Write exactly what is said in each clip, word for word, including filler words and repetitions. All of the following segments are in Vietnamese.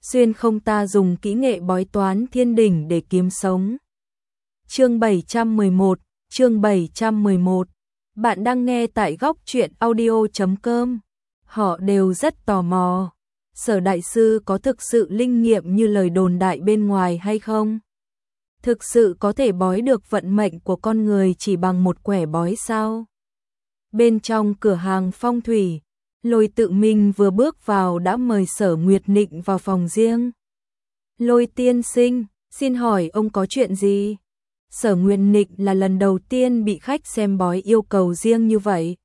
xuyên không ta dùng kỹ nghệ bói toán thiên đỉnh để kiếm sống. Chương bảy trăm mười một, chương bảy trăm mười một. Bạn đang nghe tại góc truyện audio chấm com. Họ đều rất tò mò. Sở đại sư có thực sự linh nghiệm như lời đồn đại bên ngoài hay không? Thực sự có thể bói được vận mệnh của con người chỉ bằng một quẻ bói sao? Bên trong cửa hàng phong thủy, Lôi Tự Minh vừa bước vào đã mời Sở Nguyệt Nịnh vào phòng riêng. Lôi tiên sinh, xin hỏi ông có chuyện gì? Sở Nguyệt Nịnh là lần đầu tiên bị khách xem bói yêu cầu riêng như vậy.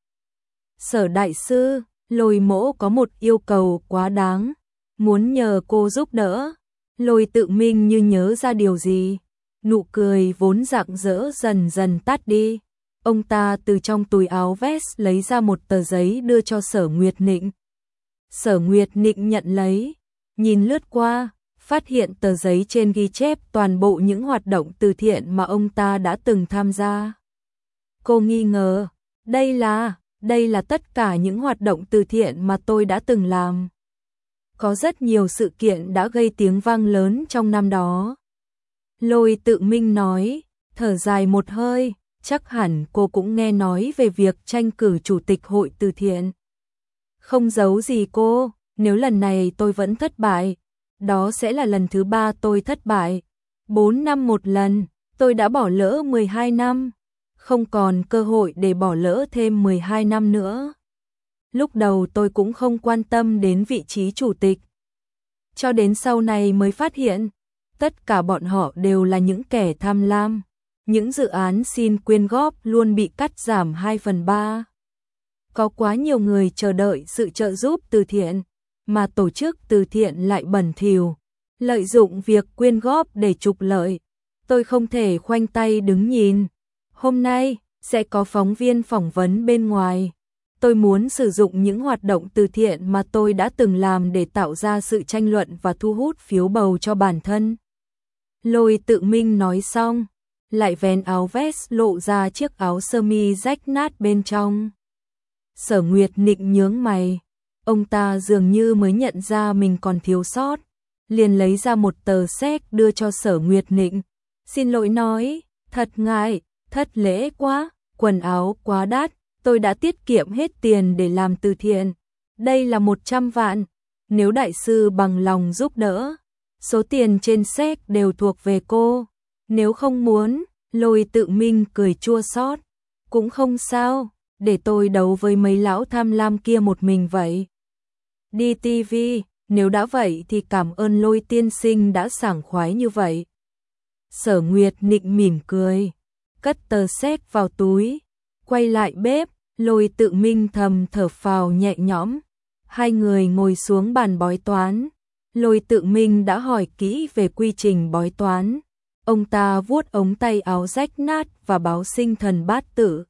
Sở đại sư, Lôi mỗ có một yêu cầu quá đáng, muốn nhờ cô giúp đỡ. Lôi Tự Minh như nhớ ra điều gì, nụ cười vốn rạng rỡ dần dần tắt đi. Ông ta từ trong túi áo vest lấy ra một tờ giấy đưa cho Sở Nguyệt Nịnh. Sở Nguyệt Nịnh nhận lấy, nhìn lướt qua, phát hiện tờ giấy trên ghi chép toàn bộ những hoạt động từ thiện mà ông ta đã từng tham gia. Cô nghi ngờ, đây là, đây là tất cả những hoạt động từ thiện mà tôi đã từng làm. Có rất nhiều sự kiện đã gây tiếng vang lớn trong năm đó. Lôi Tự Minh nói, thở dài một hơi, chắc hẳn cô cũng nghe nói về việc tranh cử chủ tịch hội từ thiện. Không giấu gì cô, nếu lần này tôi vẫn thất bại, đó sẽ là lần thứ ba tôi thất bại. Bốn năm một lần, tôi đã bỏ lỡ mười hai năm, không còn cơ hội để bỏ lỡ thêm mười hai năm nữa. Lúc đầu tôi cũng không quan tâm đến vị trí chủ tịch, cho đến sau này mới phát hiện, tất cả bọn họ đều là những kẻ tham lam. Những dự án xin quyên góp luôn bị cắt giảm hai phần ba. Có quá nhiều người chờ đợi sự trợ giúp từ thiện, mà tổ chức từ thiện lại bẩn thỉu, lợi dụng việc quyên góp để trục lợi. Tôi không thể khoanh tay đứng nhìn. Hôm nay, sẽ có phóng viên phỏng vấn bên ngoài. Tôi muốn sử dụng những hoạt động từ thiện mà tôi đã từng làm để tạo ra sự tranh luận và thu hút phiếu bầu cho bản thân. Lôi Tự Minh nói xong, lại vén áo vest lộ ra chiếc áo sơ mi rách nát bên trong. Sở Nguyệt Nịnh nhướng mày, ông ta dường như mới nhận ra mình còn thiếu sót, liền lấy ra một tờ séc đưa cho Sở Nguyệt Nịnh. Xin lỗi nói, thật ngại, thất lễ quá, quần áo quá đắt, tôi đã tiết kiệm hết tiền để làm từ thiện. Đây là một trăm vạn, nếu đại sư bằng lòng giúp đỡ, số tiền trên séc đều thuộc về cô. Nếu không muốn, Lôi Tự Minh cười chua xót, cũng không sao, để tôi đấu với mấy lão tham lam kia một mình vậy. Đi ti vi, nếu đã vậy thì cảm ơn Lôi tiên sinh đã sảng khoái như vậy. Sở Nguyệt Nịnh mỉm cười, cất tờ séc vào túi, quay lại bếp. Lôi Tự Minh thầm thở phào nhẹ nhõm. Hai người ngồi xuống bàn bói toán. Lôi Tự Minh đã hỏi kỹ về quy trình bói toán. Ông ta vuốt ống tay áo rách nát và báo sinh thần bát tự.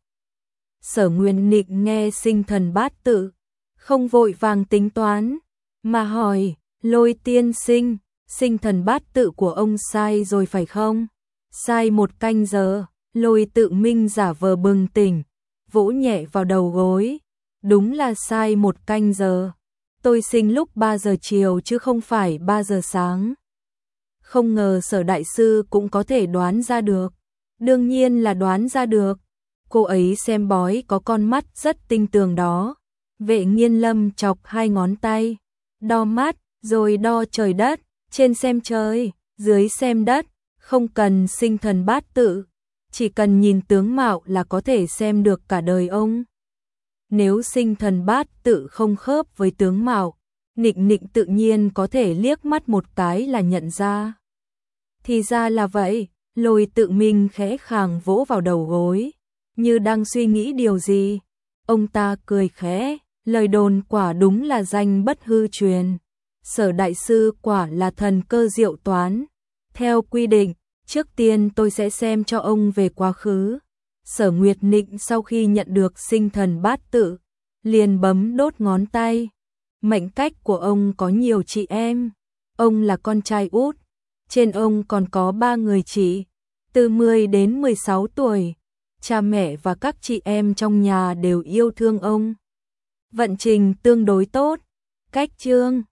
Sở Nguyệt Nịnh nghe sinh thần bát tự, không vội vàng tính toán, mà hỏi, Lôi tiên sinh, sinh thần bát tự của ông sai rồi phải không? Sai một canh giờ. Lôi Tự Minh giả vờ bừng tỉnh, vỗ nhẹ vào đầu gối. Đúng là sai một canh giờ. Tôi sinh lúc ba giờ chiều chứ không phải ba giờ sáng. Không ngờ Sở đại sư cũng có thể đoán ra được. Đương nhiên là đoán ra được. Cô ấy xem bói có con mắt rất tinh tường đó. Vệ Nghiên Lâm chọc hai ngón tay, đo mắt, rồi đo trời đất, trên xem trời, dưới xem đất, không cần sinh thần bát tự, chỉ cần nhìn tướng mạo là có thể xem được cả đời ông. Nếu sinh thần bát tự không khớp với tướng mạo, Nịnh Nịnh tự nhiên có thể liếc mắt một cái là nhận ra. Thì ra là vậy. Lôi Tự Minh khẽ khàng vỗ vào đầu gối, như đang suy nghĩ điều gì. Ông ta cười khẽ, lời đồn quả đúng là danh bất hư truyền. Sở đại sư quả là thần cơ diệu toán. Theo quy định, trước tiên tôi sẽ xem cho ông về quá khứ. Sở Nguyệt Nịnh sau khi nhận được sinh thần bát tự, liền bấm đốt ngón tay. Mệnh cách của ông có nhiều chị em. Ông là con trai út. Trên ông còn có ba người chị, từ mười đến mười sáu tuổi. Cha mẹ và các chị em trong nhà đều yêu thương ông. Vận trình tương đối tốt. Cách chương